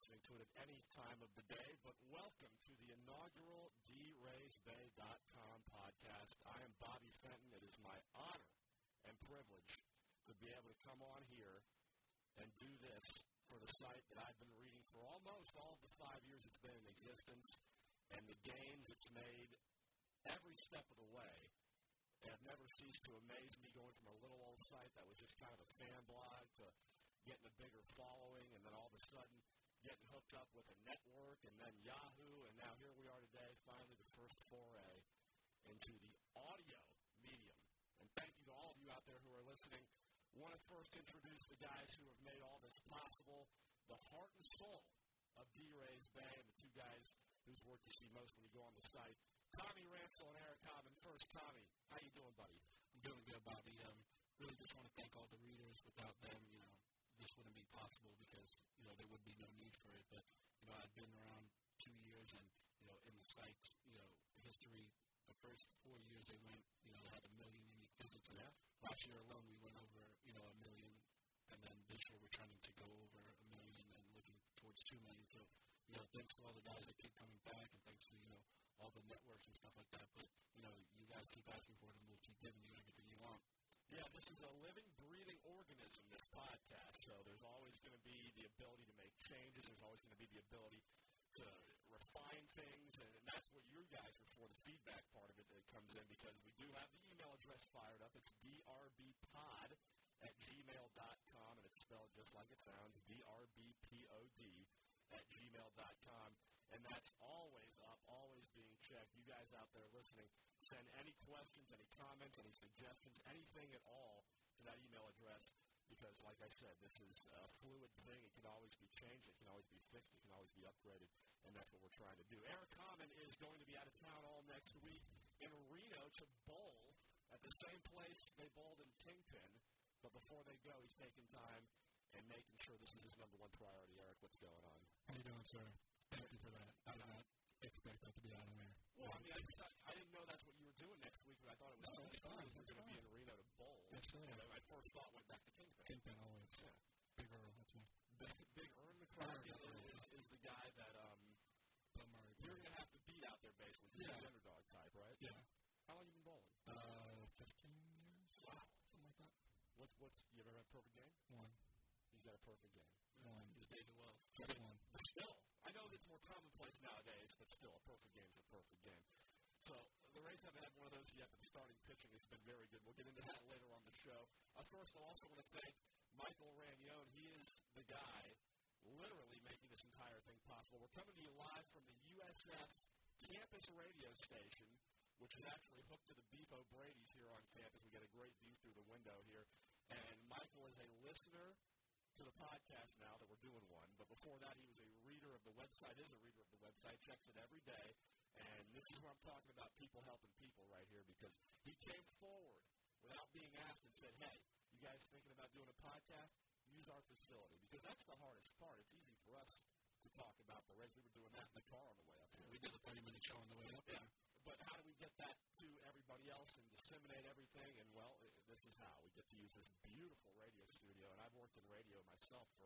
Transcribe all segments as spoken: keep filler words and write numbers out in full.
listening to it at any time of the day, but welcome to the inaugural D Rays Bay dot com podcast. I am Bobby Fenton. It is my honor and privilege to be able to come on here and do this for the site that I've been reading for almost all of the five years it's been in existence, and the gains it's made every step of the way have never ceased to amaze me, going from a little old site that was just kind of a fan blog to getting a bigger following, and then all of a sudden getting hooked up with a network, and then Yahoo, and now here we are today, finally the first foray into the audio medium. And thank you to all of you out there who are listening. I want to first introduce the guys who have made all this possible, the heart and soul of D Rays Bay, and the two guys whose work you see most when you go on the site. Tommy Ransel and Eric Common. First, Tommy, how you doing, buddy? I'm doing good, Bobby. Um, really just want to thank all the readers. Without them, you know, this wouldn't be possible because, you know, there would be no need for it. But, you know, I've been around two years and, you know, in the site's, you know, history, the first four years they went, you know, they had a million unique visits. And yeah. last year alone we went over, you know, a million. And then this year we're trying to go over a million and looking towards two million. So, you know, thanks to all the guys that keep coming back, and thanks to, you know, all the networks and stuff like that. But, you know, you guys keep asking for it, and we'll keep giving you everything you want. Yeah, this is a living, breathing organism, this podcast. So there's always going to be the ability to make changes. There's always going to be the ability to refine things, and that's what you guys are for, the feedback part of it that comes in, because we do have the email address fired up. It's d r b pod at gmail dot com, and it's spelled just like it sounds, D R B P O D at gmail dot com. And that's always up, always being checked. You guys out there listening, send any questions, any comments, any suggestions, anything at all to that email address, because, like I said, this is a fluid thing. It can always be changed. It can always be fixed. It can always be upgraded, and that's what we're trying to do. Eric Common is going to be out of town all next week in Reno to bowl at the same place they bowled in Kingpin, but before they go, he's taking time and making sure this is his number one priority. Eric, what's going on? How you doing, sir? Thank you for that. I did not expect that to be out of there. Well, I mean, I, just, I, I didn't know that's what you were doing next week, but I thought it was no, so fine. You were going to be in Reno to bowl. Yes, sir. And my first thought went back to Kingpin. Kingpin always. Yeah. Big Earl, that's me. Big, Big Earl McCracken is, is the guy that um, Bill Murray. You're going to have to beat out there, basically. He's yeah. the underdog type, right? Yeah. How long have you been bowling? Uh, fifteen years. Wow. Something like that. What, what's, you ever had a perfect game? One. He's got a perfect game. One. He's David Wells. Just one. But still, I know it's more commonplace nowadays, but still, a perfect game is a perfect game. So the Rays haven't had one of those yet, but the starting pitching has been very good. We'll get into that later on the show. Of course, I also want to thank Michael Ranione. He is the guy literally making this entire thing possible. We're coming to you live from the U S F campus radio station, which is actually hooked to the Beef O'Brady's here on campus. We get a great view through the window here. And Michael is a listener to the podcast now that we're doing one. But before that, he was a reader of the website, is a reader of the website, checks it every day. And this is where I'm talking about people helping people right here, because he came forward without being asked and said, hey, you guys thinking about doing a podcast? Use our facility, because that's the hardest part. It's easy for us to talk about the Rays. We were doing that in the car on the way up here. We did a thirty-minute show on the way up. Yeah. But how do we get that to everybody else and disseminate everything? And, well, this is how. We get to use this beautiful radio studio. And I've worked in radio myself for,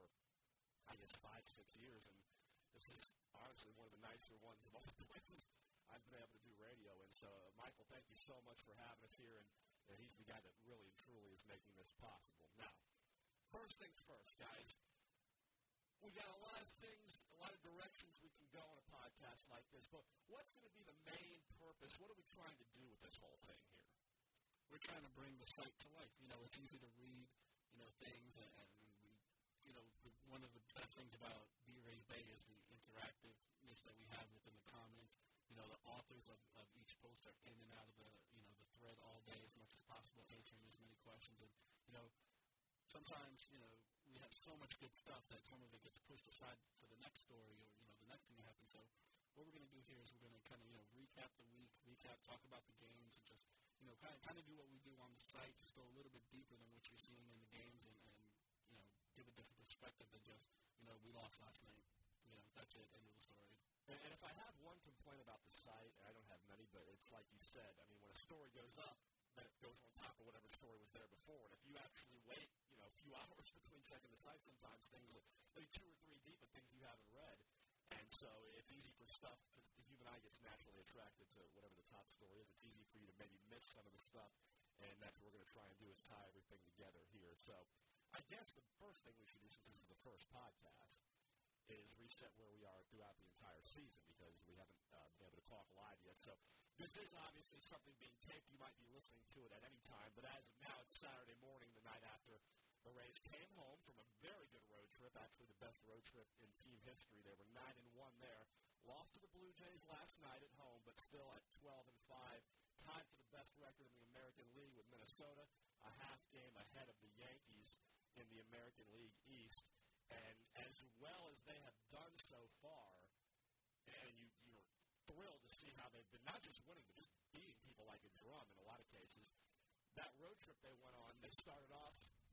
I guess, five, six years. And this is honestly one of the nicer ones of all the places I've been able to do radio. And so, uh, Michael, thank you so much for having us here. And, and he's the guy that really and truly is making this possible. Now, first things first, guys. We got a lot of things, a lot of directions we can go on a podcast like this, but what's going to be the main purpose? What are we trying to do with this whole thing here? We're trying to bring the site to life. You know, it's easy to read, you know, things, and, and we, you know, the, one of the best things about D Rays Bay is the interactiveness that we have within the comments. You know, the authors of, of each post are in and out of the, you know, the thread all day as much as possible, answering as many questions. And, you know, sometimes, you know, we have so much good stuff that some of it gets pushed aside for the next story or, you know, the next thing that happens. So what we're going to do here is we're going to kind of, you know, recap the week, recap, talk about the games, and just, you know, kind of kind of do what we do on the site, just go a little bit deeper than what you're seeing in the games and, and you know, give a different perspective than just, you know, we lost last night. You know, that's it, end of the story. And, and if I have one complaint about the site, and I don't have many, but it's like you said, I mean, when a story goes up, then it goes on top of whatever story was there before. And if you actually wait, you know, a few hours between checking the site, sometimes things maybe two or three deep of things you haven't read. And so it's easy for stuff, because the human eye gets naturally attracted to whatever the top story is. It's easy for you to maybe miss some of the stuff, and that's what we're going to try and do is tie everything together here. So I guess the first thing we should do, since this is the first podcast, is reset where we are throughout the entire season, because we haven't uh, been able to talk live yet. So this is obviously something being taped. You might be listening to it at any time, but as of now, it's Saturday morning, the night after the Rays came home from a very good road trip, actually the best road trip in team history. They were nine and one there. Lost to the Blue Jays last night at home, but still at twelve and five. Tied for the best record in the American League with Minnesota, a half game ahead of the Yankees in the American League East. And as well as they have done so far, and you, you're thrilled to see how they've been not just winning, but just beating people like a drum in a lot of cases. That road trip they went on, they started off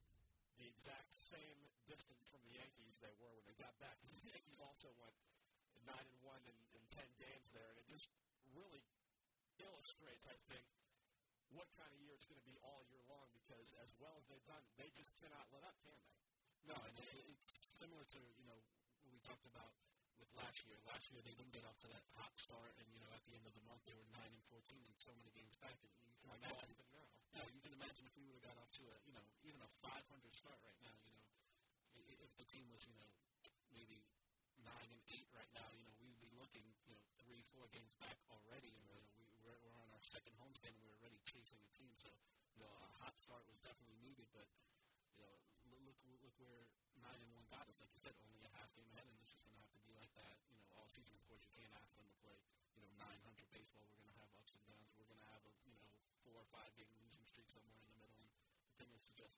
the exact same distance from the Yankees they were when they got back. The Yankees also went nine and one in, in ten games there, and it just really illustrates, I think, what kind of year it's going to be all year long, because as well as they've done, they just cannot let up, can they? No, and it, it's similar to, you know, what we talked about with last year. Last year they didn't get off to that hot start, and, you know, at the end of the month they were nine and fourteen and so many games back. And you can imagine, now. You know, you can imagine if we would have got off to a, you know, even a five hundred start right now, you know, if the team was, you know, maybe nine and eight right now, you know, we would be looking, you know, three, four games back already, and, you know, we, we're, we're on our second homestand, and we're already chasing a team. So, you know, a hot start was definitely needed, but, you know, look look where nine and one got us. Like you said, only a half game ahead, and it's just going to have to be like that, you know, all season. Of course, you can't ask them to play, you know, nine hundred baseball. We're going to have ups and downs. We're going to have a, you know, four or five game losing streak somewhere in the middle. And the thing is to just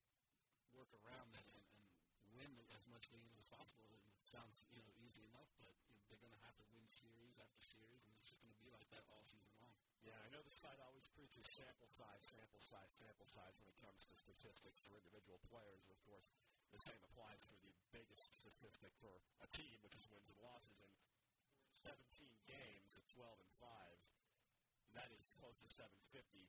work around that and, and win as much games as possible. And it sounds, you know, easy enough, but you know, they're going to have to win series after series, and it's just going to be like that all season long. Yeah, I know the site always preaches sample size, sample size, sample size when it comes to statistics for individual players. Of course, the same applies for the biggest statistic for a team, which is wins and losses. And seventeen games at twelve and five, that is close to seven fifty.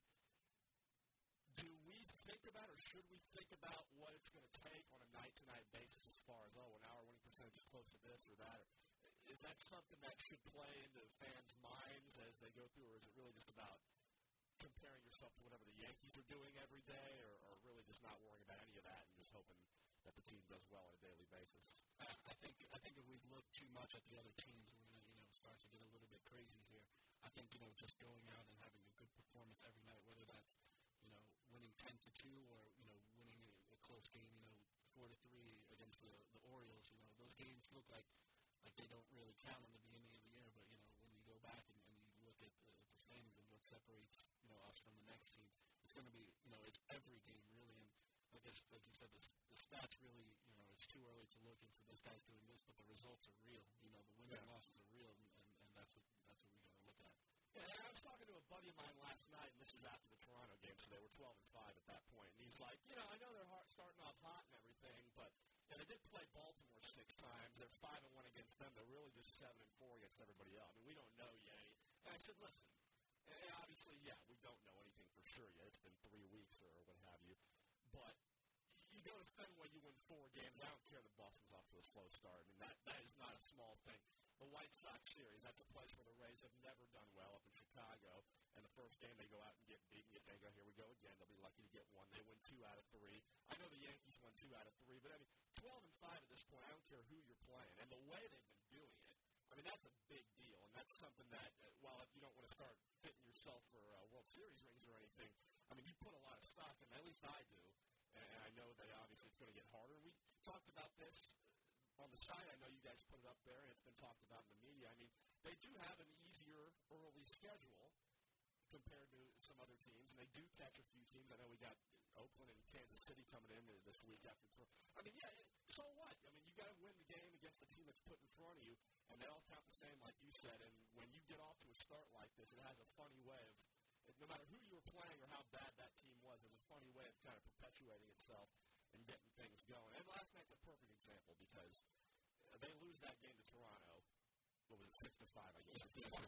Do we think about, or should we think about what it's going to take on a night-to-night basis as far as, oh, an hour winning percentage is close to this or that? Or is that something that should play into fans' minds as they go through, or is it really just about comparing yourself to whatever the Yankees are doing every day, or, or really just not worrying about any of that and just hoping that the team does well on a daily basis? I, I think I think if we look too much at the other teams, we're going to, you know, start to get a little bit crazy here. I think, you know, just going out and having a good performance every night, whether that's, you know, winning ten to two or, you know, winning a, a close game, you know, four to three against the, the Orioles, you know, those games look like like they don't really count in the beginning of the year, but, you know, when you go back and, and you look at the, the standings and what separates, you know, us from the next team, it's going to be, you know, it's every game really. And I guess, like you said, the, the stats really, you know, it's too early to look into this guy's doing this, but the results are real. You know, the wins yeah. and losses are real, and, and, and that's what that's what we got to look at. Yeah, and I was talking to a buddy of mine last night, and this was after the Toronto game, so they were twelve and five at that point. And he's like, you know, I know they're hard, starting off hot and everything, but you know, they did play Baltimore six times. They're five and one against them. They're really just seven and four against everybody else. I mean, we don't know yet. And I said, listen, and obviously, yeah, we don't know anything for sure yet. It's been three weeks or what have you, but you go to Fenway, you win four games. I don't care that Boston's off to a slow start. I mean, that, that is not a small thing. The White Sox series, that's a place where the Rays have never done well up in Chicago. And the first game, they go out and get beaten. You think, oh, here we go again. They'll be lucky to get one. They win two out of three. I know the Yankees won two out of three, but I mean, twelve and five at this point, I don't care who you're playing. And the way they've been doing it, I mean, that's a big deal. And that's something that, uh, while if you don't want to start fitting yourself for uh, World Series rings or anything, I mean, you put a lot of stock in, at least I do. And I know that obviously it's going to get harder. We talked about this on the site. I know you guys put it up there, and it's been talked about in the media. I mean, they do have an easier early schedule compared to some other teams, and they do catch a few teams. I know we got Oakland and Kansas City coming in this week after. I mean, yeah, so what? I mean, you got to win the game against the team that's put in front of you, and they all count the same, like you said. And when you get off to a start like this, it has a funny way of, no matter who you were playing or how bad that team was, there's a funny way of kind of perpetuating itself and getting things going. And last night's a perfect example because they lose that game to Toronto. What was it, six to five, I guess.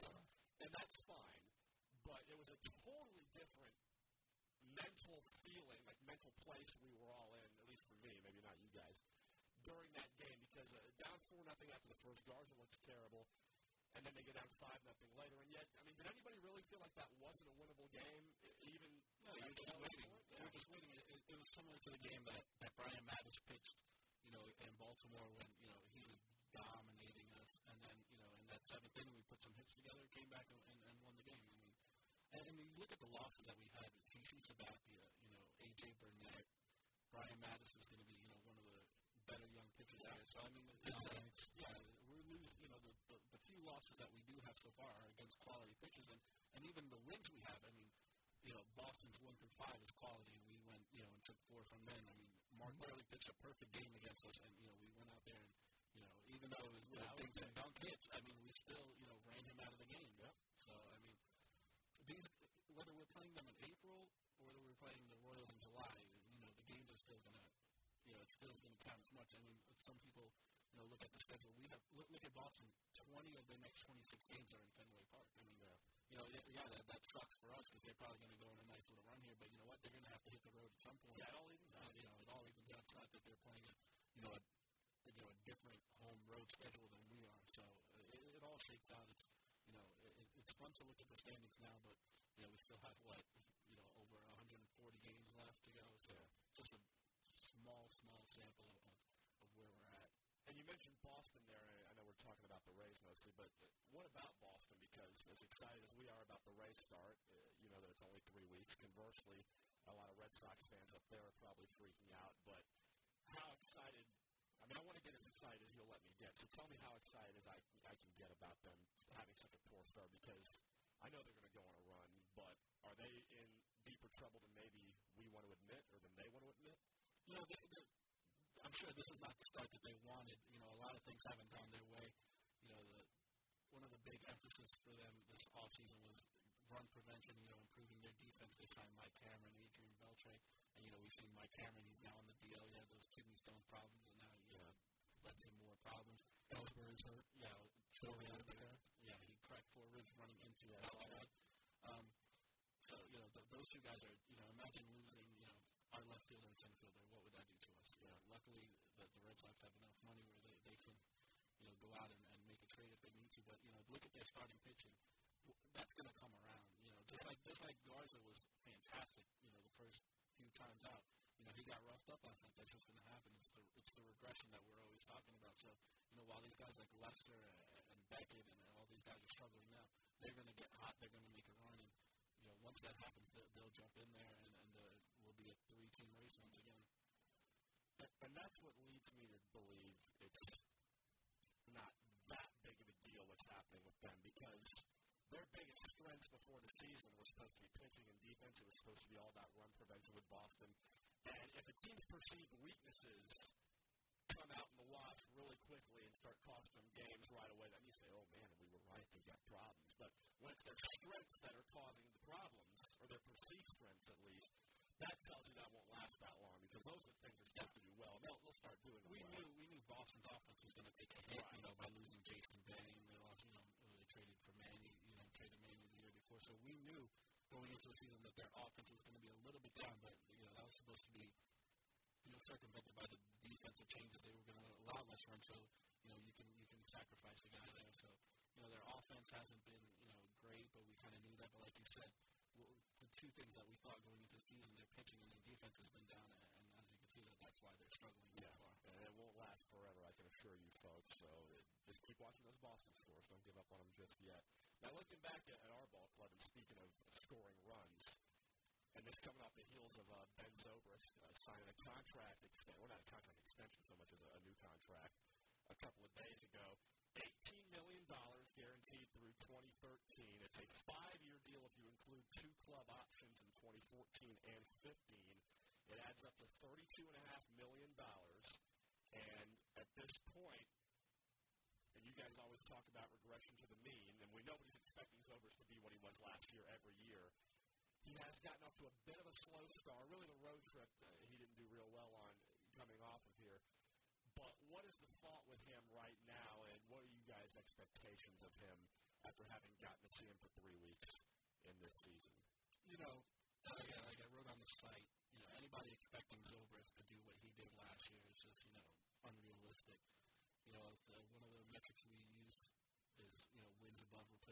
And that's fine, but it was a totally different mental feeling, like mental place we were all in, at least for me, maybe not you guys, during that game because and then they get down five nothing later. And yet, I mean, did anybody really feel like that wasn't a winnable game? Even no, you're just waiting. Yeah. You're just waiting. It, it, it was similar to the game that, that Brian Mattis pitched, you know, in Baltimore when, you know, he was dominating us. And then, you know, in that seventh inning, we put some hits together, came back and, and, and won the game. I mean, and, and you look at the losses that we had with C C Sabathia, you know, A J Burnett, Brian Mattis was going to be, you know, one of the better young pitchers yeah. there. So, I mean, it's, uh, yeah, we're losing, you know, the, the, the few losses that we do have so far are against quality pitchers. And, and even the wins we have, I mean, you know, Boston's one through five is quality, and we went, you know, and took four from them. I mean, Mark Buehrle pitched a perfect game against us, and, you know, we went out there and, you know, even though it was little things and dunk hits, I mean, we still, you know, ran him out of the game. Yep. So, I mean, these, whether we're playing them in April or whether we're playing the Royals in July, you know, the games are still going to, you know, it's still going to count as much. I mean, some people, you know, look at the schedule. We have, look, look at Boston, twenty of their next twenty-six games are in Fenway Park. I mean, uh, you know, yeah, that, that sucks for us because they're probably going to go on a nice little run here, but you know what? They're going to have to hit the road at some point. Yeah, it all evens out. You know, it all evens out. It's not that they're playing a, you know, a, you know, a different home road schedule than we are. So uh, it, it all shakes out. It's, you know, it, it's fun to look at the standings now, but, you know, we still have, what, you know, over one hundred forty games left to go. So yeah. just a small, small sample of, of, of where we're at. And you mentioned Boston there, and I know we're talking about the Rays mostly, but what about Boston? Because as excited as we are about the Rays start, uh, you know that it's only three weeks. Conversely, a lot of Red Sox fans up there are probably freaking out. But how excited – I mean, I want to get as excited as you'll let me get. So tell me how excited as I, I can get about them having such a poor start, because I know they're going to go on a run, but are they in deeper trouble than maybe we want to admit or than they want to admit? You know, they, they, I'm sure this is not the start that they wanted. You know, a lot of things haven't gone their way. You know, the, one of the big emphasis for them this offseason was run prevention, you know, improving their defense. They signed Mike Cameron, Adrian Beltre, and, you know, we've seen Mike Cameron. He's now on the D L. He had those kidney stone problems, and now, you know, led to more problems. Ellsbury's hurt. Yeah, Joey Ellsbury. Yeah, he cracked four ribs running into it. Um, so, you know, th- those two guys are, you know, imagine losing, you know, our left fielder and center fielder. What would that do to us? You know, luckily, the, the Red Sox have enough money where they, they can, you know, go out and, and make a trade if they need to. But, you know, look at their starting pitching. That's going to come around. You know, just like just like Garza was fantastic, you know, the first few times out. You know, he got roughed up last night. That's what's going to happen. It's the it's the regression that we're always talking about. So, you know, while these guys like Lester and, and Beckett and all these guys are struggling now, they're going to get hot. They're going to make a run. And, you know, once that happens, they'll, they'll jump in there and, and uh, we'll be a three-team race once again. And, and that's what leads me to believe it's not that big of a deal what's happening with them, because their biggest strengths before the season were supposed to be pitching and defense. It was supposed to be all about run prevention with Boston. And if a team's perceived weaknesses come out in the wash really quickly and start costing them games right away, then you say, oh, man, we were right, they got problems. But when it's their strengths that are causing the problems, or their perceived strengths at least, that tells you that won't last that long, because those are the things they're supposed to do well, and they'll, they'll start doing it we well. Knew, we knew Boston's offense was going to take a hit, right. you know, by losing Jason Benning. They lost, you know, they traded for Manny, you know, traded Manny the year before. So we knew going into the season that their offense was going to be a little bit down, but, you know, that was supposed to be, you know, circumvented by the defensive changes. They were going to allow less run, so, you know, you can you can sacrifice the guy there. So, you know, their offense hasn't been, you know, great, but we kind of knew that. But like you said, well, the two things that we thought going into the season, their pitching and their defense has been down, and, and as you can see, that that's why they're struggling so yeah. far. And it won't last forever, I can assure you folks. So it, just keep watching those Boston scores. Don't give up on them just yet. Now, looking back at, at our ball club, and speaking of scoring runs, and this coming off the heels of uh, Ben Zobrist uh, signing a contract extension, well, not a contract extension so much as a, a new contract, a couple of days ago. eighteen million dollars guaranteed through twenty thirteen. It's a five-year deal if you include two club options in twenty fourteen and fifteen. It adds up to thirty-two point five million dollars. And at this point, and you guys always talk about regression to the mean, and we nobody's expecting Zobrist to be what he was last year every year. He has gotten off to a bit of a slow start. Really, the road trip uh, he didn't do real well on coming off of here. But what is the thought with him right now, and what are you guys' expectations of him after having gotten to see him for three weeks in this season? You know, uh, yeah, like I wrote on the site, you know, anybody expecting Zobrist to do what he did last year is just, you know, unrealistic. You know, the, one of the metrics we use is, you know, wins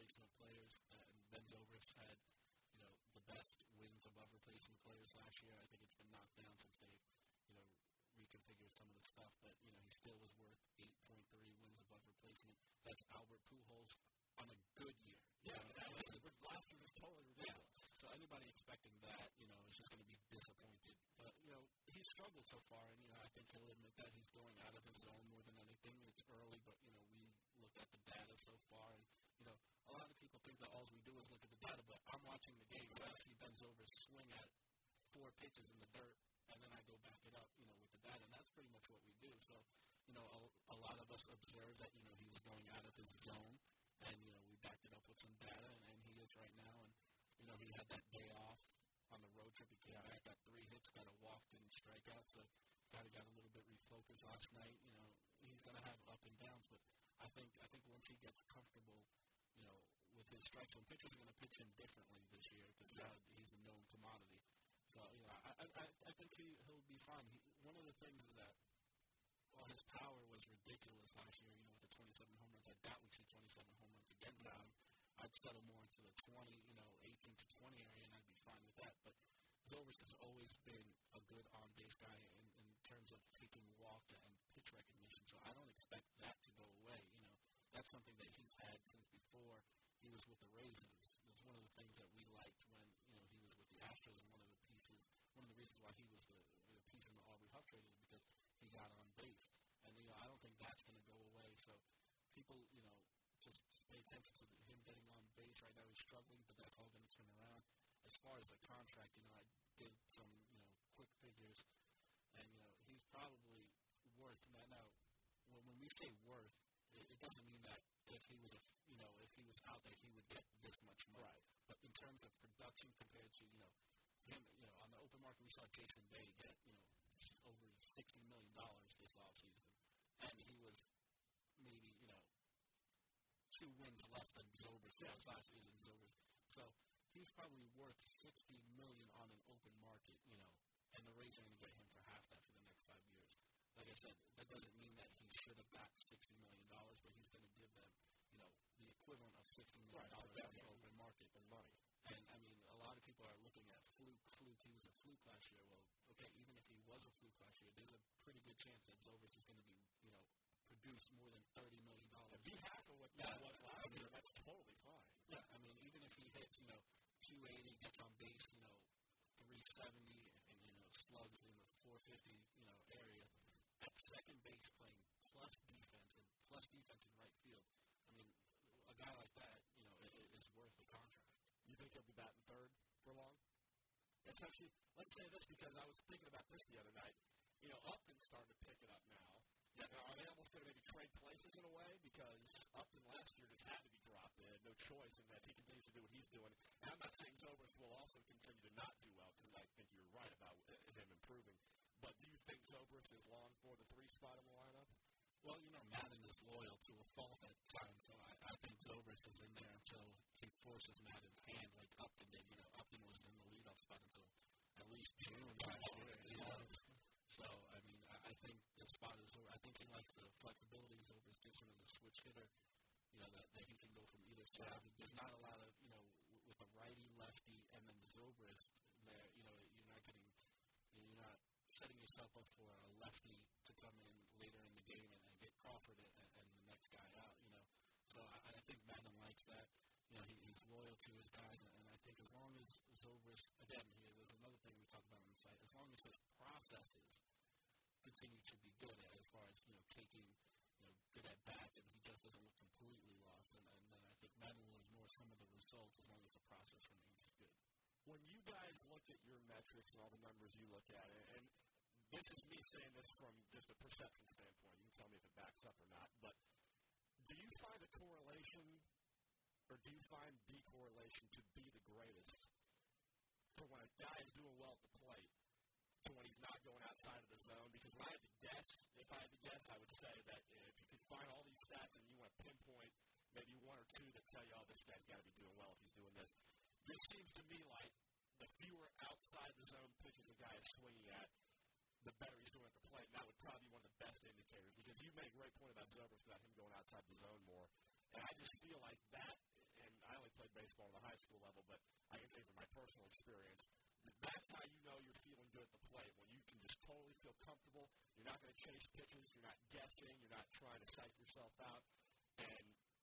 replacement players. Uh, and Ben Zobrist had, you know, the best wins above replacement players last year. I think it's been knocked down since they, you know, reconfigured some of the stuff. But, you know, he still was worth eight point three wins above replacement. That's Albert Pujols on a good year. Yeah, know, that was, last year was totally ridiculous. Yeah. So anybody expecting that, you know, is just going to be disappointed. But, you know, he's struggled so far, and, you know, I think he'll admit that he's going out of his zone more than anything. It's early, but, you know, we look at the data so far, and, you know, a lot of people think that all we do is look at the data, but I'm watching the game, and I see Ben Zobrist swing at four pitches in the dirt, and then I go back it up, you know, with the data, and that's pretty much what we do. So, you know, a, a lot of us observed that, you know, he was going out of his zone, and, you know, we backed it up with some data, and, and he is right now, and, you know, he had that day off on the road trip. He came back, got three hits, got a walk, and strikeout. So kind of got a little bit refocused last night. You know, he's going to have up and downs, but I think I think once he gets comfortable, you know, with his strikes, and pitchers are going to pitch him differently this year because yeah. now he's a known commodity. So you know, I I, I think he he'll be fine. He, one of the things is that while his power was ridiculous last year, you know, with the twenty-seven home runs, I doubt we see twenty-seven home runs again for him. I'd settle more into the twenty, you know, eighteen to twenty area, and I'd be fine with that. But Zobrist has always been a good on-base guy in, in terms of taking walks and pitch recognition. So I don't expect that to go away. You know, that's something that he's had since before he was with the Rays. It's, it's one of the things that we liked when, you know, he was with the Astros, and one of the pieces, one of the reasons why he was the, the piece in the Aubrey Huff trade is because he got on base. And, you know, I don't think that's going to go away. So people, you know, just pay attention to the, him getting on base right now. He's struggling, but that's all going to turn around. As far as the contract, you know, I did some, you know, quick figures, and, you know, he's probably worth that. Now, when, when we say worth, it, it doesn't mean that if he was, a, you know, if he was out there, he would get this much money. Right. But in terms of production compared to, you know, him, you know, on the open market, we saw Jason Bay get, you know, over sixty million dollars this offseason, and he was maybe, you know, two wins less than Zobrist was yeah. last season. Zobrist, so he's probably worth sixty million on an open market, you know, and the Rays are going to get him for half that for the next five years. Like I said, that doesn't mean that he should have got sixty million dollars, but he's going to give them, you know, the equivalent of sixty million dollars right. on the open market and money. And I mean, a lot of people are looking at fluke, fluke. He was a fluke last year. Well, okay, even if he was a fluke last year, there's a pretty good chance that Zobrist is going to be, you know, produce more than thirty million dollars. If he half of what that was last year, that's totally fine. Yeah, I mean, even if he hits, you know, two eighty, gets on base, you know, three seventy, and, you know, slugs in the four fifty, you know, area, at second base playing plus defense and plus defense in right field, I mean, a guy like that, you know, is, is worth the contract. You think he'll be batting third for long? It's actually, let's say this because I was thinking about this the other night. You know, Upton's starting to pick it up now. Yeah. Now, are they almost going to maybe trade places in a way? Because Upton last year just had to be dropped. They had no choice, and if he continues to do what he's doing, and I'm not saying Zobrist will also continue to not do well, because I think you're right about him improving. But do you think Zobrist is long for the three spot in the lineup? Well, you know, Madden is loyal to a fault at times, so I, I think Zobrist is in there until he forces Madden's hand like Upton did. You know, Upton was in the leadoff spot until at least June last year. You know? So, I mean, I, I think the spot is over. I think he likes the flexibility. Zobrist gives him as a switch hitter, you know, that, that he can go from either side. There's not a lot of, you know, w- with a righty, lefty, and then Zobrist there, you know, you're not getting, you're not setting yourself up for a lefty to come in later in the game and, and get Crawford and, and the next guy out, you know. So I, I think Madden likes that. You know, he, he's loyal to his guys, and, and I think as long as Zobrist, again, here, there's another thing we talk about on the site, as long as his processes continue to be good as far as, you know, taking, you know, good at bats, and he just doesn't look completely lost, and, and then I think Madden will ignore some of the results as long as the process remains good. When you guys look at your metrics and all the numbers you look at, and this is me saying this from just a perception standpoint, you can tell me if it backs up or not, but do you find a correlation, or do you find decorrelation to be the greatest for when a guy is doing well at the plate to when he's not going outside of the zone? Because when I had to guess, if I had to guess, I would say that if you could find all these stats and you want to pinpoint maybe one or two that tell you, oh, this guy's got to be doing well if he's doing this, this seems to me like the fewer outside the zone pitches a guy is swinging at, the better he's doing at the plate. And that would probably be one of the best indicators, because you made a great point about Zobrist, about him going outside the zone more. And I just feel like that, and experience, that's how you know you're feeling good at the plate, when you can just totally feel comfortable. You're not going to chase pitches. You're not guessing. You're not trying to psych yourself out. And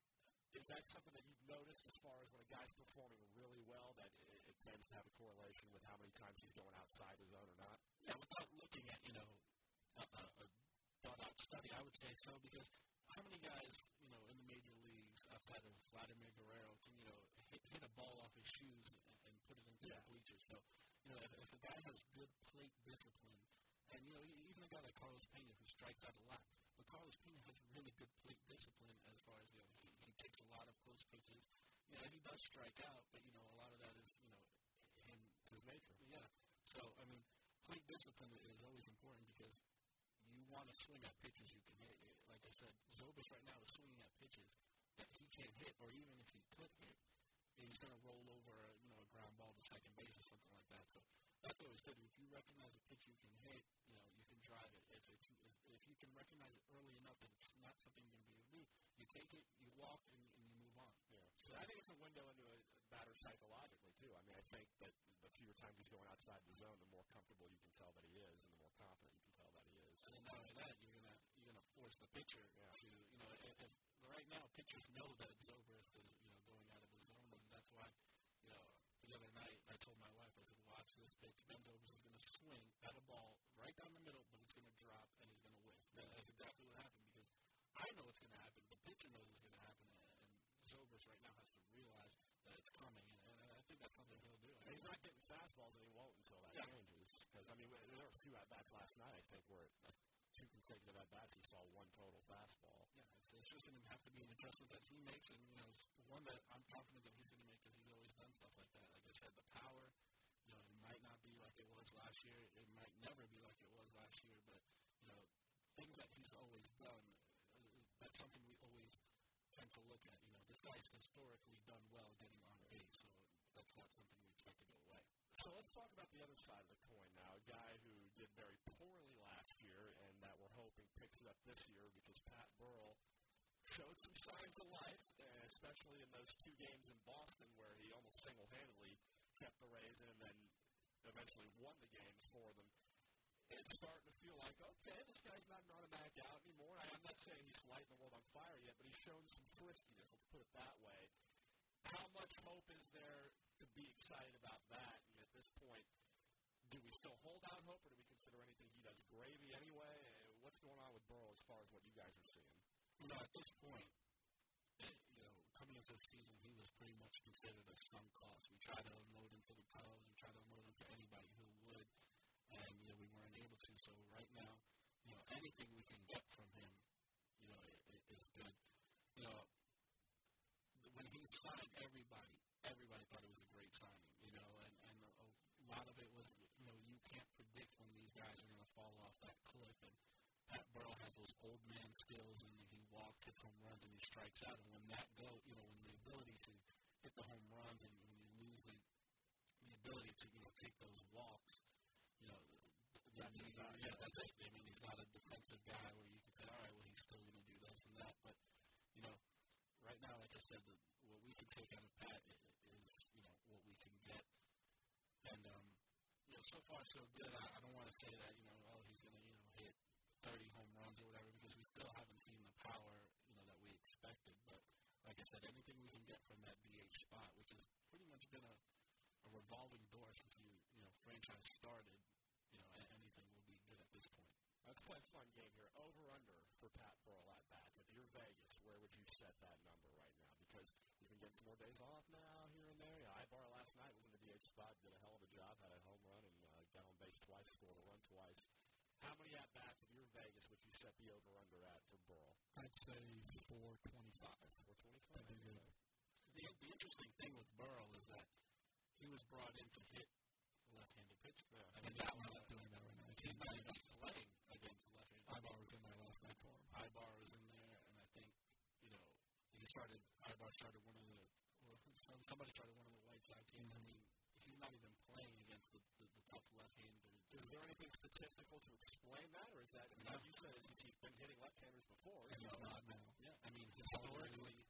is that something that you've noticed as far as when a guy's performing really well, that it, it tends to have a correlation with how many times he's going outside the zone or not? Yeah, without looking at, you know, a, a, a thought-out study, I would say so, because how many guys, you know, in the major leagues outside of Vladimir Guerrero can, you know, hit, hit a ball off his shoes and, and put it into yeah. the bleachers? So, you know, if, if a guy has good plate discipline, and, you know, even a guy like Carlos Pena who strikes out a lot, but Carlos Pena has really good plate discipline as far as, you know, he, he takes a lot of close pitches. You know, he does strike out, but, you know, a lot of that is, you know, him. It's his nature. Yeah. So, I mean, plate discipline is always important because you want to swing at pitches you can hit. Like I said, Zobrist right now is swinging at pitches that he can't hit, or even if he could hit, he's going to roll over, you know, a ground ball to second base or something like that. So that's always good. If you recognize a pitch you can hit, you know, you can drive it. If it's if you can recognize it early enough that it's not something you're going to be able to do, you take it, you walk, and, and you move on. Yeah. So I think it's a window into a batter psychologically too. I mean, I think that the fewer times he's going outside the zone, the more comfortable you can tell that he is, and the more confident you can tell that he is. And then not only that, you're gonna you're gonna force the pitcher yeah. to, you know, if, if right now pitchers know that Zobrist is, you know, going out of his zone, and that's why, you know, the other night I told my wife, I said, watch this pitch. Ben Zobrist is gonna swing at a ball right down the middle, but it's gonna drop and he's gonna whiff. And that's exactly what happened, because I know it's gonna happen. The pitcher knows it's gonna happen, and, and Zobrist right now has to realize that it's coming, and, and I think that's something he'll do. I mean, he's not getting fastballs, and he won't until that yeah. changes. Because I mean, there were a few at bats last night. I think where uh, two consecutive at bats, he saw one total fastball. Yeah, it's, it's just going to have to be an adjustment that he makes, and you know, one that I'm confident that he's going to make because he's always done stuff like that. Like I said, the power, you know, it might not be like it was last year. It might never be like it was last year, but you know, things that he's always done. Uh, that's something we always tend to look at. You know, this guy's historically done well getting on base, so that's not something we expect to go away. So let's talk about the other side of the coin now. A guy who did very poorly last year and that we're hoping picks it up this year because Pat Burrell showed some signs of life, especially in those two games in Boston where he almost single-handedly kept the Rays in and then eventually won the games for them. It's starting to feel like, okay, this guy's not an automatic out anymore. I'm not saying he's lighting the world on fire yet, but he's shown some friskiness, let's put it that way. How much hope is there to be excited about that? And at this point, do we still hold out hope, or do we consider anything he does gravy anyway? What's going on with Burrell as far as what you guys are seeing? You know, at this point, you know, coming into the season, he was pretty much considered a sunk cost. We tried to unload him to the Cubs. We tried to unload him to anybody who would, and, you know, we weren't able to. So right now, you know, anything we can get from him, you know, it, it is good. You know, when he signed everybody, everybody thought it was a great signing, you know, and, and a, a lot of it was, you know, you can't predict when these guys are going to fall off that cliff, and Pat Burrell has those old man skills, and he walks, hits home runs, and he strikes out, and when that go, you know, when the ability to hit the home runs, and when you lose the, the ability to, you know, take those walks, you know, that's the, the, yeah, that's it. I mean, he's not a defensive guy where you can say, all right, well, he's still going to do this and that, but, you know, right now, like I said, the, what we can take out of Pat is, is, you know, what we can get. And, um, you know, so far so good. I, I don't want to say that, you know, oh, he's going to, you know, hit thirty home runs or whatever, because we still haven't seen the power, you know, that we expected. But, like I said, anything we can get from that D H spot, which has pretty much been a, a revolving door since you, you know, franchise started, you know, anything will be good at this point. Let's play a fun game here. Over-under for Pat Burrell at bats. If you're Vegas, where would you set that number right now? Because he's been getting some more days off now here and there. Yeah, Ibar last night was in the D H spot, did a hell of a job, had a home run, and uh, got on base twice, scored a run twice. How many at bats, if you're Vegas, would you set the over-under at for Burrell? I'd say four twenty-five. four twenty-five. That'd be good. The, the interesting thing with Burrell is that he was brought in to hit left-handed pitching. Yeah. I mean, he's not doing that right now. He's not even playing against left-handed. Ibar was in there last night for him. Ibar was in there, and I think, you know, he started, Ibar started one of the, well, somebody started one of the White Sox games. Mm-hmm. I mean, he's not even playing against the, the, the tough left-hander. Is there anything statistical to explain that, or is that, I mean, as you said, he's been hitting left-handers before? And he's so. not now. Yeah, I mean, historically,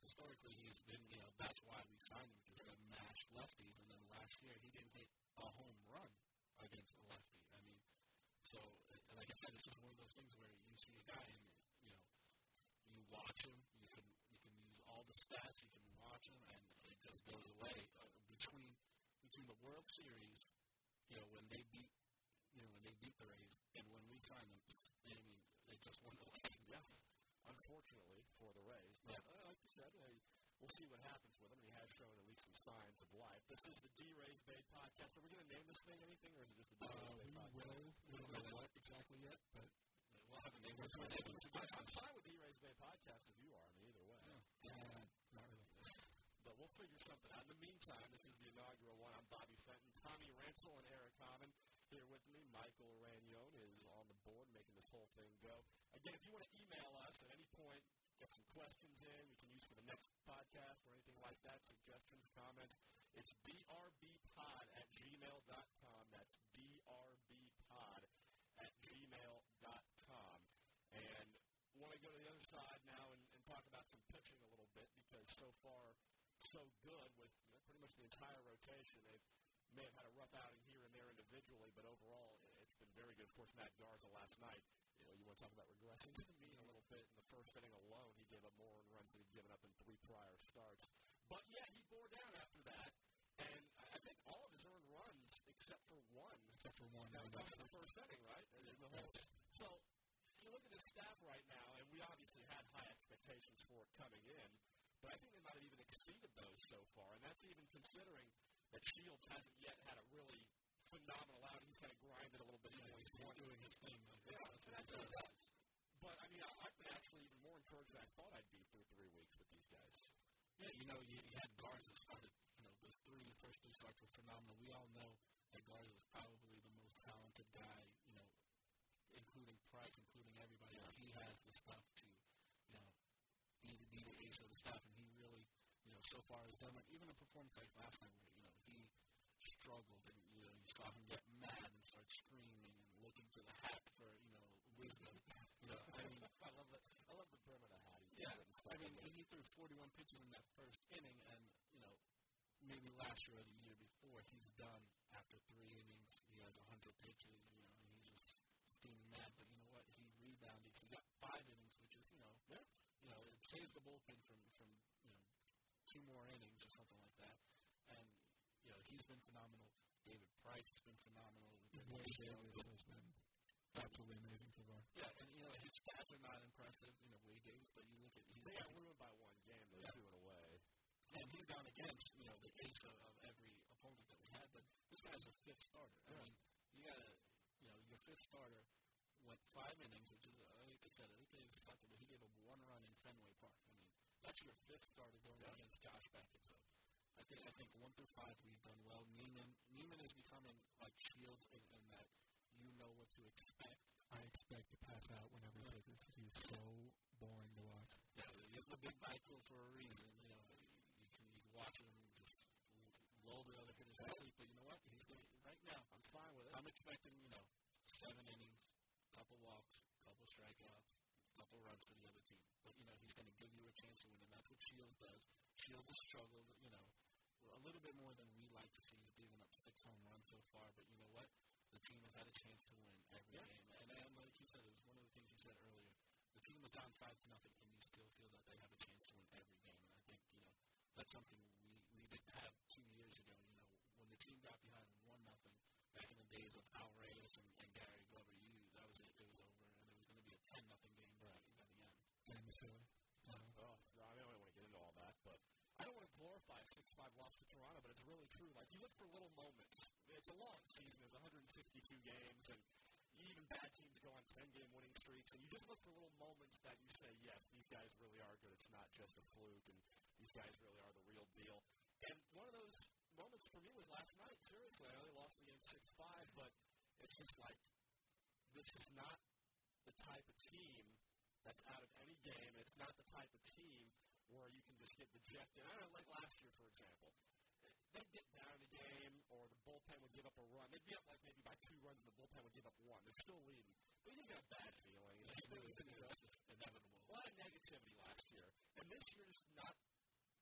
historically he's been, you know, that's why we signed him, because they mashed lefties, and then last year he didn't hit a home run against a lefty. I mean, so, like I said, it's just one of those things where you see a guy and, you know, you watch him, you can you can use all the stats, you can watch him, and it just goes away. Uh, between between the World Series, you know, when they beat, you know, when they beat the Rays, and when we signed them, I mean, they just won the league. Yeah, unfortunately for the Rays. But yeah. uh, like you said, uh, we'll see what happens with him, and he has shown at least some signs of life. This is the D-Rays Bay podcast. Are we going to name this thing anything, or is it just the D-Rays Uh, Bay we podcast? will. We don't know what exactly yet, but We'll have a name. We're We're taking I'm fine with D-Rays Bay podcast if you are. I mean, either way. yeah, uh, not really. But we'll figure something out. In the meantime, this is the inaugural one. I'm Bobby Fenton. Tommy Ransel and Eric Homan here with me. Michael Ranione is on the board making this whole thing go. Again, if you want to email us at any point, get some questions in we can use for the next podcast or anything like that, suggestions, comments, it's d r b pod at gmail dot com. That's d r b pod at gmail dot com. And want to go to the other side now and, and talk about some pitching a little bit, because so far so good with, you know, pretty much the entire rotation. They may have had a rough outing here and there individually, but overall it's been very good. Of course, Matt Garza last night, you know, you want to talk about regressing to the mean a little bit. In the first inning alone, he gave up more earned runs than he'd given up in three prior starts. But, yeah, he bore down after that, and I think all of his earned runs, except for one, Except for one. now come in the first inning, right? In the whole, so you look at his staff right now, and we obviously had high expectations for it coming in, but I think they might have even exceeded those so far, and that's even considering that Shields hasn't yet had a really phenomenal out. He's kind of grinded a little bit. Yeah, he's He's doing his thing. Like yeah, that's what that's he what he does. does. But, I mean, I, I've been actually even more encouraged than I thought I'd be through three weeks with these guys. Yeah, you know, you, you had Garza started, you know, those three, first three starts were phenomenal. We all know that Garza is probably the most talented guy, you know, including Price, including everybody. Yeah. He has the stuff to, you know, be the, be the ace of the staff, and he really, you know, so far has done it. Even a performance like last night where, you know, he struggled, and, you know, you saw him get mad and start screaming and looking to the hat for, you know, wisdom. You know, I mean, I love the, I love the perimeter hat. He's yeah, doing stuff I mean, with. he threw forty-one pitches in that first inning, and, you know, maybe last year or the year before, he's done after three innings. He has one hundred pitches, you know, and he's just steaming mad. But you know what? He rebounded. He got five innings, which is, you know, Yeah. you know, it saves the bullpen from, from, you know, two more innings or something like that. And, you know, he's been phenomenal. David Price has been phenomenal. Wade Davis has been absolutely amazing so far. Yeah, and, you know, his stats are not impressive, you know, Wade Davis, but you look at he's They got ruined by one game. They Yeah. threw it away. and he's gone against, you know, the ace of, of every opponent that we had, but this guy's a fifth starter. I Yeah. mean, you gotta, you know, your fifth starter went five innings, which is, uh, like I said, I think they sucked, but he gave up one run in Fenway Park. I mean, that's your fifth starter going Yeah. against Josh Beckett. So I think I think one through five we've done well. Neiman Neiman is becoming like Shields in, in that you know what to expect. I expect to pass out whenever he pitches. He's so boring to watch. Yeah, he's the big Michael for a reason. You know, you, you can you can watch him just lull the other hitters to sleep. But you know what? He's going right now. I'm fine with it. I'm expecting, you know, seven innings, couple walks, couple strikeouts, couple runs for the other team. But, you know, he's going to give you a chance to win, and that's what Shields does. Shields has struggled, you know, a little bit more than we like to see. He's given up six home runs so far, but you know what? The team has had a chance to win every Yeah. game. And, and like you said, it was one of the things you said earlier. The team was down five to nothing, and you still feel that they have a chance to win every game. And I think, you know, that's something we, we didn't have two years ago. You know, when the team got behind one nothing back in the days of Al Reyes and, and Gary Glover, you that was it. It was over, and it was going to be a ten nothing game by, by the end. Damn the silly. Uh, Oh, I mean, I don't want to get into all that, but I don't want to glorify a six five loss to Toronto, but it's really true. Like, you look for little moments. It's a long season. There's one hundred sixty-two games, and even bad teams go on ten-game winning streaks, and you just look for little moments that you say, yes, these guys really are good. It's not just a fluke, and these guys really are the real deal. And one of those moments for me was last night. Seriously, I know they lost the game six five, but it's just like, this is not the type of team that's out of any game. It's not the type of team where you can just get dejected. I don't know, like last year, for example. They'd get down in the game, or the bullpen would give up a run. They'd be up like maybe by two runs, and the bullpen would give up one. They're still leading. But you just got a bad feeling. And It's, it's, it's inevitable. a lot of negativity last year. And this year, just not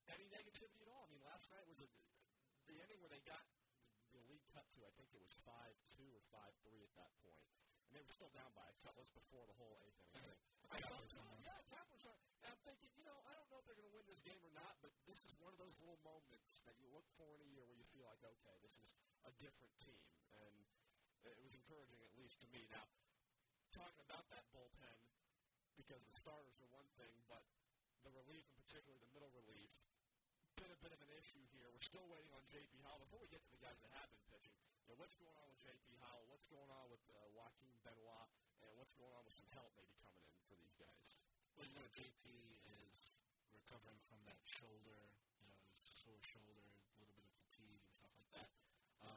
any negativity at all. I mean, last night was a, the inning where they got the lead cut to, I think it was five two or five three at that point. And they were still down by a couple. It was before the whole eighth inning thing. I thought, yeah, Capitals are. And I'm thinking, you know, I don't know if they're going to win this game or not, but this is one of those little moments that you look for in a year where you feel like, okay, this is a different team. And it was encouraging, at least to me. Now, talking about that bullpen, because the starters are one thing, but the relief, and particularly the middle relief, been a bit of an issue here. We're still waiting on J P. Howell. Before we get to the guys that have been pitching, you know, what's going on with J P. Howell? What's going on with uh, Joaquin Benoit? And what's going on with some help maybe coming in for these guys? Well, you know, J P is recovering from that shoulder, you know, sore shoulder, a little bit of fatigue and stuff like that. Um,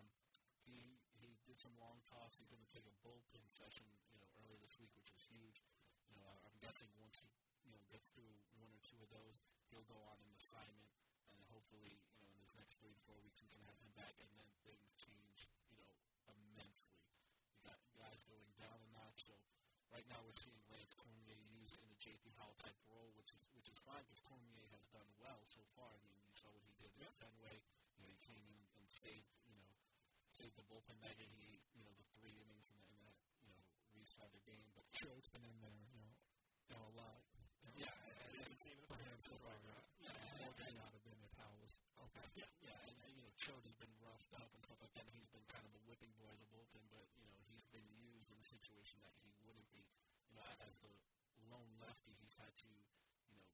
he he did some long toss. He's going to take a bullpen session, you know, early this week, which is huge. You know, I'm guessing once he, you know, gets through one or two of those, he'll go on an assignment, and hopefully, you know, in this next three to four weeks, we can have him back, and then things change, you know, immensely. You got guys going down a notch, so right now we're seeing Lance Cormier used in a J P. Howell type role, which is which is fine because Cormier has done well so far. I mean, you saw what he did in Fenway. You know, he came in and saved, you know, saved the bullpen that game. He, you know, the three innings in, the, in that, you know, restart the game. But Cho's been in there, you know, a lot. Yeah, I haven't seen him for him so far. Yeah, more than not have been if Howell was okay. Yeah, yeah, and, and you know, Cho has been roughed up and stuff like that. And he's been kind of the whipping boy of the bullpen, but you know, he's been used in a situation that he wouldn't be. You know, as the lone lefty, he's had to, you know,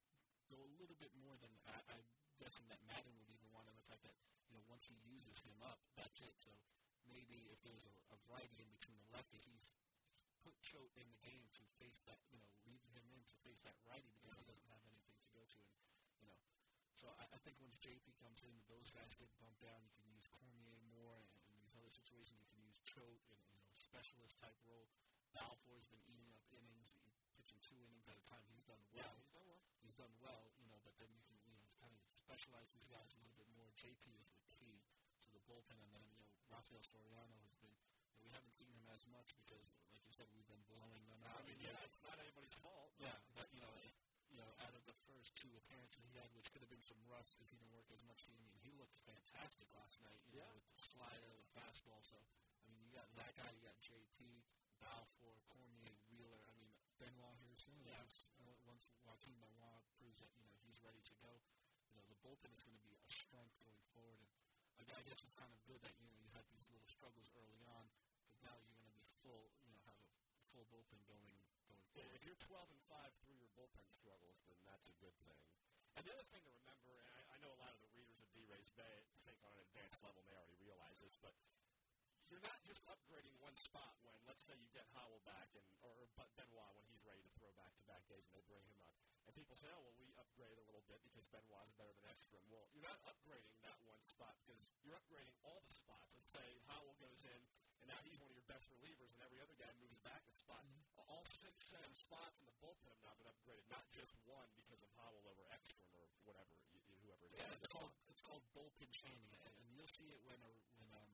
go a little bit more than I, I'm guessing that Madden would even want, on the fact that, you know, once he uses him up, that's it. So maybe if there's a, a righty in between the lefty, he's put Choate in the game to face that, you know, leave him in to face that righty because he doesn't have anything to go to. And, you know, so I, I think once J P comes in, those guys get bumped down. You can use Cormier more, and in these other situations, you can use Choate in, you know, specialist type role. Balfour's been eating up innings, pitching two innings at a time. He's done well. Yeah, he's done well. He's done well, you know, but then you can, you know, kind of specialize these guys a little bit more. J P is the key to the bullpen, and then, you know, Rafael Soriano has been, you know, we haven't seen him as much because, like you said, we've been blowing them out. I mean, yeah, it's not anybody's fault. Yeah, but, you know, it, you know, out of the first two appearances he had, which could have been some rust because he didn't work as much. I mean, he looked fantastic last night, you yeah. know, with the slider, the fastball. So, I mean, you got that guy, you got J P, Balfour, Cormier, Wheeler. I mean, Benoit here soon. Yeah, uh, once Joaquin Benoit proves that, you know, he's ready to go, you know, the bullpen is going to be a strength going forward. And I guess it's kind of good that, you know, you had these little struggles early on, but now you're going to be full, you know, have a full bullpen going going forward. If you're twelve and five through your bullpen struggles, then that's a good thing. And the other thing to remember, and I, I know a lot of the readers of D-Rays Bay think on an advanced level, and they already realize this, but you're not just upgrading one spot when, let's say, you get Howell back, and or Benoit when he's ready to throw back-to-back days and they bring him up. And people say, oh, well, we upgrade a little bit because Benoit is better than Ekstrom. Well, you're not upgrading that one spot because you're upgrading all the spots. Let's say Howell goes in, and now he's one of your best relievers, and every other guy moves back a spot. Mm-hmm. All six, seven spots in the bullpen have now been upgraded, not just one because of Howell over Ekstrom or whatever, you, you, whoever it is. Yeah, it's called, it's called bullpen chaining, and, and you'll see it when, a, when um,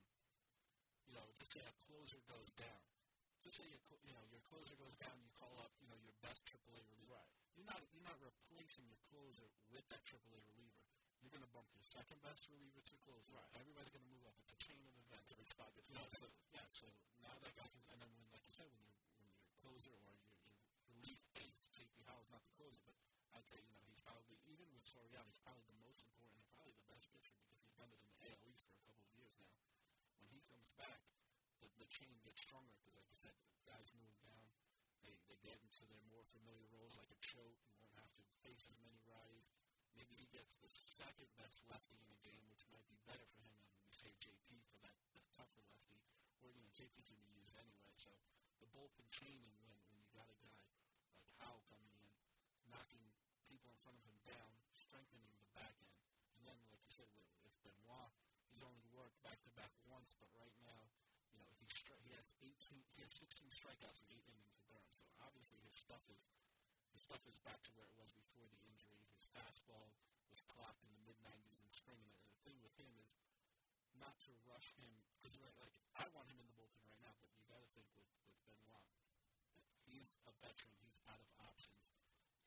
you know, just say a closer goes down. Just say your, you know, your closer goes down, you call up, you know, your best triple A reliever. Right. You're not, you're not replacing your closer with that triple A reliever. You're going to bump your second best reliever to closer. Right. Everybody's going to move up. It's a chain of events. Every spot gets you know, so, yeah, so now that guy can, and then when, like you said, when you're, when you're closer or your, your relief ace, J P. Howell's not the closer, but I'd say, you know, he's probably, even with Soriano, he's probably the most important and probably the best pitcher because he's done it in the A L East for a couple of years now. When he comes back, the, the chain gets stronger because, like you said, guys move down. They they get into their more familiar roles like a Choate. You won't have to face as many righties. Maybe he gets the second best lefty in the game, which might be better for him, and we save J P for that, that tougher lefty. Or, you know, J P can be used anyway. So the bullpen chaining, when, when you got a guy like Howell coming in, knocking people in front of him down, strengthening the back end. And then, like you said, with, with Benoit, he's only worked back-to-back once, but right now, you know, he stri- he has eighteen, he has sixteen strikeouts in eight innings of burn. So obviously his stuff is his stuff is back to where it was before the injury. His fastball was clocked in the mid nineties in spring. And the thing with him is not to rush him because, like, I want him in the bullpen right now, but you got to think with with Benoit, he's a veteran. He's out of options.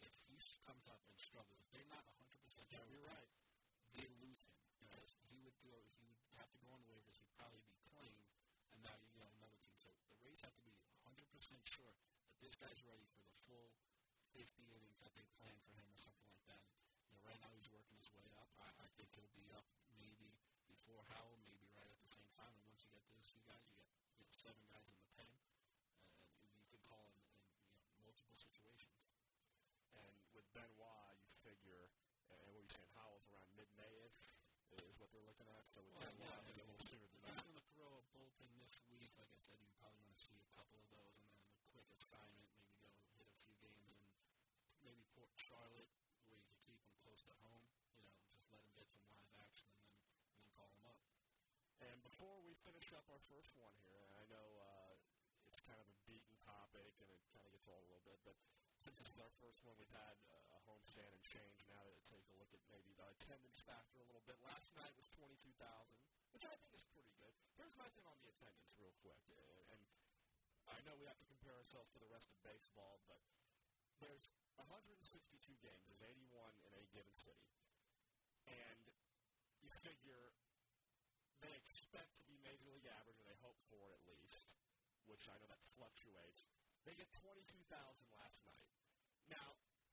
if he comes up and struggles, if they're not one hundred percent sure, you're right. They lose him. You know, he would go. He would have to go on waivers. He'd probably be playing, and now you know another team. So the Rays have to be one hundred percent sure that this guy's ready for the full fifty innings that they plan for him, or something like that. You know, right now he's working his way up. I, I think he'll be up maybe before Howell, maybe right at the same time. And once you get those two guys, you get you know, seven guys in the pen, and you can call in, in you know, multiple situations. And with Benoit, you figure, and what are you saying, Howell's around mid-May-ish is what they're looking at. So with well, Benoit, yeah, maybe a little sooner than he's that. going to throw a bullpen this week. Like I said, you probably want to see a couple of those, and then a quick assignment, maybe go hit a few games, and maybe Port Charlotte, where you can keep him close to home. You know, just let him get some live action, and then and then call him up. And before we finish up our first one here, and I know uh, it's kind of a beaten topic, and it kind of gets old a little bit, but since this is our first one, we've had uh, a homestand and change. Now to take a look at maybe the attendance factor a little bit. Last night was twenty-two thousand, which I think is pretty good. Here's my thing on the attendance real quick, and, and I know we have to compare ourselves to the rest of baseball, but there's one hundred sixty-two games. There's eighty-one in a given city. And you figure they expect to be Major League average, or they hope for at least, which I know that fluctuates. They get twenty-two thousand last night. Now,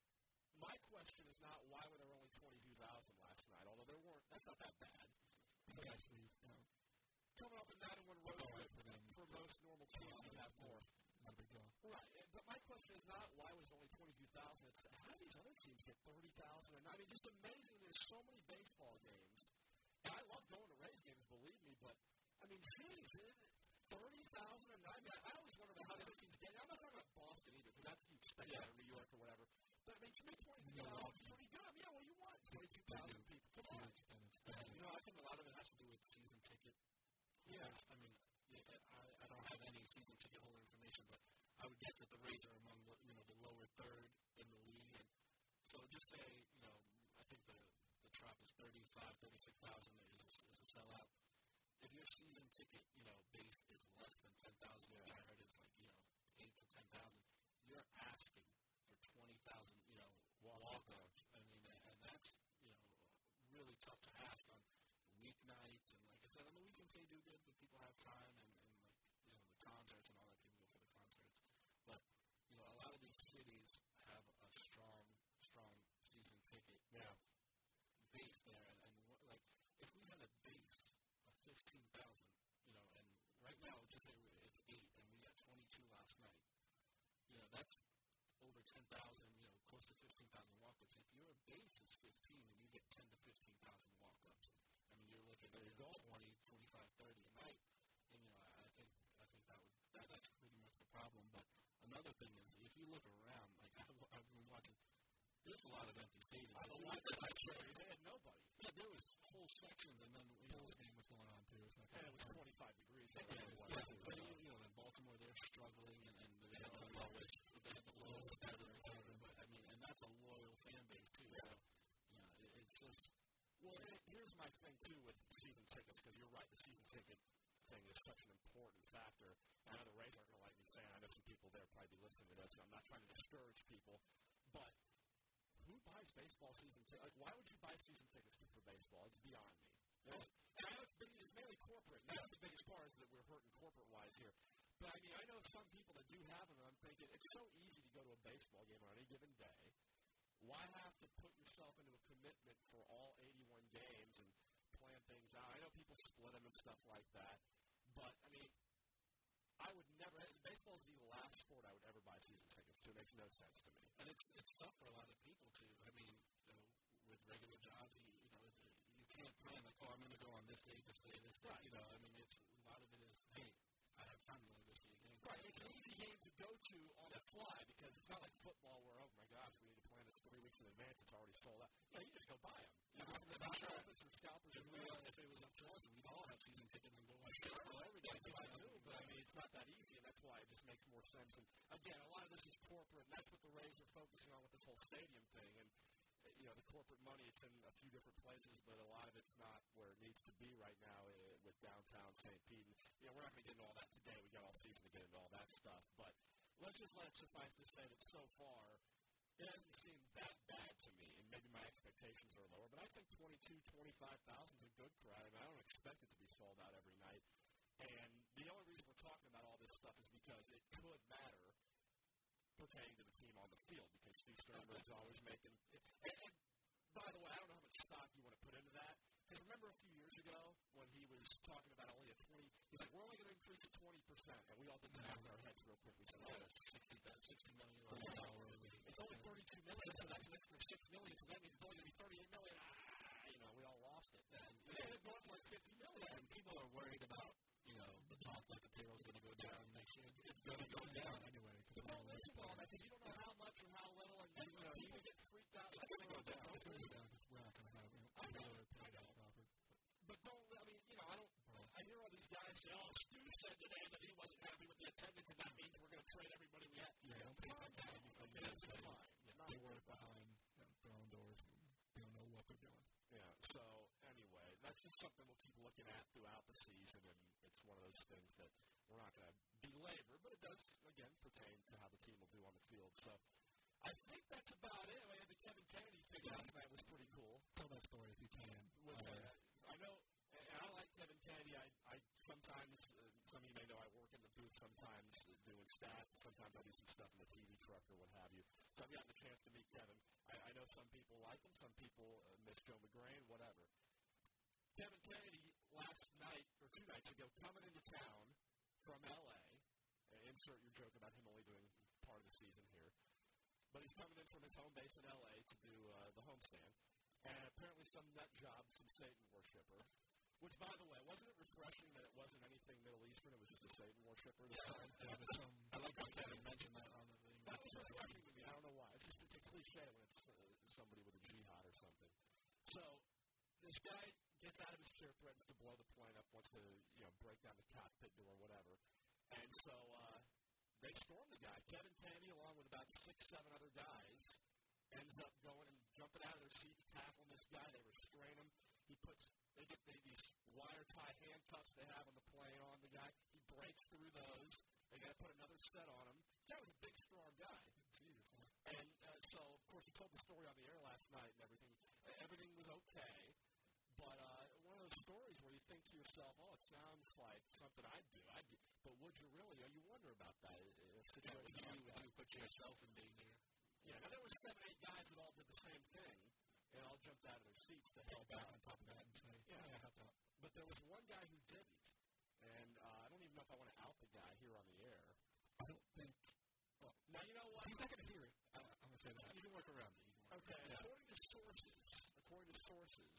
my question is not why were there only twenty-two thousand last night, although there weren't. That's not that bad. But actually, you know, Coming up in nine and one road all trip, right for them. for most normal teams, you have more. Not a big deal. Right, but my question is not why was it only twenty-two thousand. It's how do these other teams get thirty thousand? And I mean, just amazing. There's so many baseball games, and I love going to Rays games. Believe me, but I mean, geez, thirty thousand. And I mean, I always wonder about how the other teams get. I'm not talking about Boston either, because that's you expect Yeah. out of New York or whatever. But I mean, to me, twenty-two No, thousand no. is pretty good. I mean, yeah, well, you want twenty-two thousand people. Come on. Huge attendance. And, you know, I think a lot of it has to do with season ticket. Yeah. I mean, yeah, I, I don't have any season ticket holder information, but I would guess that the Rays are among the, you know, the lower third in the league. And so just say, you know, I think the, the Trop is thirty-five, thirty-six thousand is, is a sellout. If your season ticket, you know, base is less than ten thousand, which I heard is like, you know, eight to ten thousand, you're asking for twenty thousand, you know, walk-ups. I mean, and that's, you know, really tough to ask on weeknights. And like I said, on the weekends they do good, but people have time, and, and like, you know, the concerts and all that, people go for the concerts. But, you know, a lot of these cities have a strong, strong season ticket Yeah. base there. And, and what, like, if we had a base of fifteen thousand, you know, and right now, just say it's eight, and we got twenty-two last night, you know, that's over ten thousand, you know, close to fifteen thousand walk-ups. If your base is fifteen and you get ten to fifteen thousand walk-ups, I mean, you're looking at, you know, twenty, twenty-five, thirty a night. And, you know, I think I think that would that, that's pretty much the problem. But another thing is, if you look around, like I've, I've been watching, there's a lot of empty stadiums. I don't like that series. They had nobody. Yeah, there was whole sections, and then, you know, Bulls game was going on too. So And it was twenty-five degrees. yeah, yeah, but you, you know, in Baltimore, they're struggling, and, and they have the lowest, they have the lowest weather, et cetera. But I mean, and that's a loyal fan base too. So, you know, it, it's just. Well, it, here's my thing, too, with season tickets, because you're right, the season ticket thing is such an important factor. I know the Rays aren't going to like me saying, I know some people there probably be listening to this, and I'm not trying to discourage people, but who buys baseball season tickets? Like, why would you buy season tickets for baseball? It's beyond me. There's, and I know it's, big, it's mainly corporate, and that's the biggest part is that we're hurting corporate-wise here. But, I mean, I know some people that do have them, and I'm thinking, it's so easy to go to a baseball game on any given day. Why have to put yourself into a commitment for all eighty-one games and plan things out? I know people split them and stuff like that, but, I mean, I would never – baseball is the last sport I would ever buy season tickets to. It makes no sense to me. And it's it's tough for a lot of people too. I mean, you know, with regular jobs, you, you know, you can't plan like, oh, I'm going to go on this day, this day, this day. Right. You know, I mean, it's a lot of it is, hey, I have time to go see a game. Right, it's an easy game to go to on the fly because it's not like football where, oh, my gosh, we need to plan this three weeks in advance. It's already sold out. You know, you just go buy them. You go from the box office or scalpers. If, we, uh, if it was up to us, we'd all have season tickets and go watch Sure, baseball every day. that's what I do, but I mean, it's not that easy, and that's why it just makes more sense. And again, a lot of this is corporate, and that's what the Rays are focusing on with this whole stadium thing. And you know, the corporate money, it's in a few different places, but a lot of it's not where it needs to be right now uh, with downtown Saint Pete. And, you know, we're not going to get into all that today. We got all season to get into all that stuff, but let's just let it suffice to say that so far, it hasn't seemed that bad to me, and maybe my expectations are lower, but I think twenty-two, twenty-five thousand is a good crowd. I mean, I don't expect it to be sold out every night. And the only reason we're talking about all this stuff is because it could matter pertaining to the team on the field, because Steve Stermer is always making – and, and by the way, I don't know how much stock you want to put into that, because remember a few years ago when he was talking about only a twenty – he's like, we're only going to increase it twenty percent, and we all did the math in our heads real quick. We said, oh, that's sixty million dollars. It's only thirty-two million dollars, so that's an extra six million dollars, so that means it's only going to be thirty-eight million dollars. Ah, you know, we all lost it. And it had gone for like fifty million dollars. And people are worried about, you know, the talk that the payroll is going to go down next year. It's going to go down anyway. But don't listen to all that, because you don't know how much or how little, and you know, you can get freaked out. It's going to go down. It's going to go down because we're not going to have it. I know, I know. But don't, I mean, you know, I don't, I hear all these guys say, oh, Stu said today that he wasn't happy with the attendance, and that means we're going to trade everybody we have. Yeah, don't pay attention to anything. It's fine. They work behind their own doors. They don't know what they're doing. Yeah, so anyway, that's just something we'll keep looking at throughout the season, and it's one of those things that we're not going to belabor, but it does, again, pertain to how the team will do on the field. So I think that's about it. I mean, the Kevin Kennedy figure out that was pretty cool. Tell that story if you can. With, uh, I know, and I like Kevin Kennedy. I, I sometimes, uh, some of you may know, I work in the booth sometimes uh, doing stats, and sometimes I do some stuff in the T V truck or what have you. So I've gotten a chance to meet Kevin. I, I know some people like him, some people uh, miss Joe McGrain, whatever. Kevin Kennedy, last night, or two nights ago, coming into town from L A, uh, insert your joke about him only doing part of the season here, but he's coming in from his home base in L A to do uh, the homestand, and apparently some nut job, some Satan worshiper, which, by the way, wasn't it refreshing that it wasn't anything Middle Eastern, it was just a Satan worshiper? Yeah, yeah, but some, I like how Kevin mentioned that on the thing. That was refreshing to me. I don't know why. It's just it's a cliche when it's uh, somebody with a jihad or something. So this guy gets out of his chair, threatens to blow the plane up, wants to, you know, break down the cockpit door, whatever. And so uh, they storm the guy. Kevin Kennedy, along with about six, seven other guys, ends up going and jumping out of their seats, tackling this guy. They restrain him. He puts, they get they, these wire tie handcuffs they have on the plane on the guy. He breaks through those. They got to put another set on him. That was a big, strong guy. Jesus. And uh, so, of course, he told the story on the air last night and everything. Everything was okay. But uh, one of those stories where you think to yourself, oh, it sounds like something I'd do. I'd do. But would you really? You wonder about that. In a situation yeah, like would that. you put yourself in danger? Yeah, now there were seven, eight guys that all did the same thing, and all jumped out of their seats to help Back out. on top of that and say, Yeah. yeah, I helped out. But there was one guy who didn't. And uh, I don't even know if I want to out the guy here on the air. I don't think. Well, now, you know what? He's not going to hear it. I, I'm going to say that. You can work around it. Okay, Yeah. according to sources, according to sources,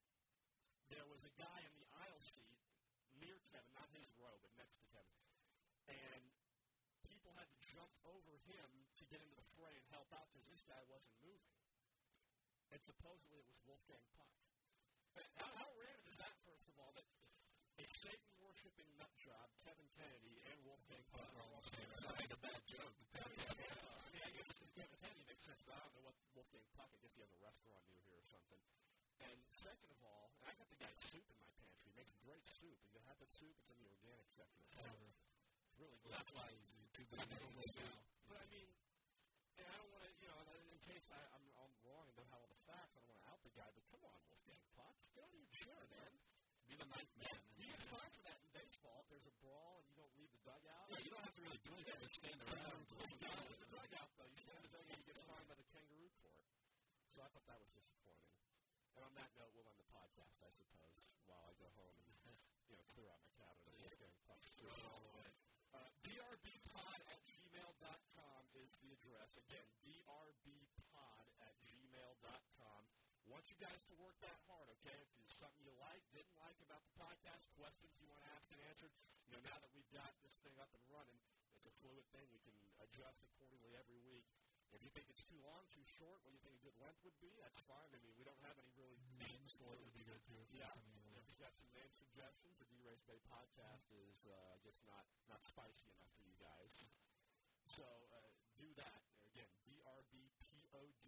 there was a guy in the aisle seat near Kevin, not his row, but next to Kevin, and people had to jump over him to get into the fray and help out because this guy wasn't moving. And supposedly it was Wolfgang Puck. How, how random is that, first of all, that a Satan-worshipping nut job, Kevin Kennedy, and Wolfgang Puck are all saying It's not a bad joke. I mean, yeah, I mean, I guess Kevin Kennedy makes sense, but I don't know what Wolfgang Puck, I guess he has a restaurant near here or something. And second of all, and I got the guy's soup in my pantry. He makes great soup. You have that soup, it's in the organic section. It's really good. Well, that's why he's too big to now. But I mean, and I don't want to, you know, in case I, I'm, I'm wrong and don't have all the facts, I don't want to out the guy, but come on, Wolfgang Puck. Get out of your chair, man. Be the ninth man. You get fined for that in baseball. If there's a brawl and you don't leave the dugout. Yeah, you don't have to really do anything. Just stand around. You don't leave the dugout, though. You stand in the dugout and you get fined by the kangaroo court. So I thought that was disappointing. And on that note, we'll end the podcast, I suppose, while I go home and, you know, clear out my cabinet of Wolfgang Puck. Throw it all away. Uh, d r b pod at gmail dot com is the address. Again, d r b pod at gmail dot com. Want you guys to work that hard, okay? If there's something you like, didn't like about the podcast, questions you want to ask and answered, you know, now that we've got this thing up and running, it's a fluid thing. We can adjust accordingly every week. If you think it's too long, too short, what do you think a good length would be, that's fine. I mean, we don't have any really names for it would be good too. Yeah. If you've got some name suggestions, the D-Race Bay podcast is, uh, I guess, not, not spicy enough for you guys. So uh, do that. Again, D R B P O D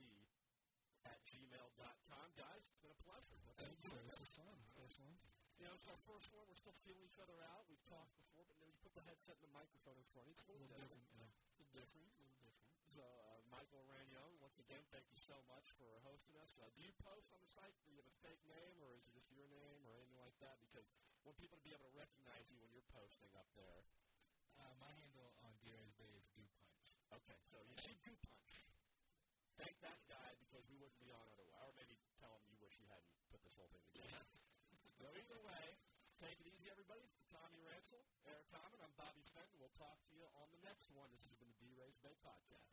at gmail dot com. Guys, it's been a pleasure. Thank you, sir. This was fun. First one. You know, it's our first one. We're still feeling each other out. We've talked before, but you know, you put the headset and the microphone in front. It's a little, A little different. different, yeah. A little different. A little different. So, uh, Michael Ranione, once again. again, thank you so much for hosting us. Uh, do you post on the site? Do you have a fake name, or is it just your name, or anything like that? Because I want people to be able to recognize you when you're posting up there. Uh, my handle on D-Rays Bay is Do Punch. Okay, so you see Do Punch. Thank that guy because we wouldn't be on otherwise. Or maybe tell him you wish you hadn't put this whole thing together. So either way, take it easy, everybody. For Tommy Ransel, Eric Common, I'm Bobby Fenton. We'll talk to you on the next one. This has been the D-Rays Bay Podcast.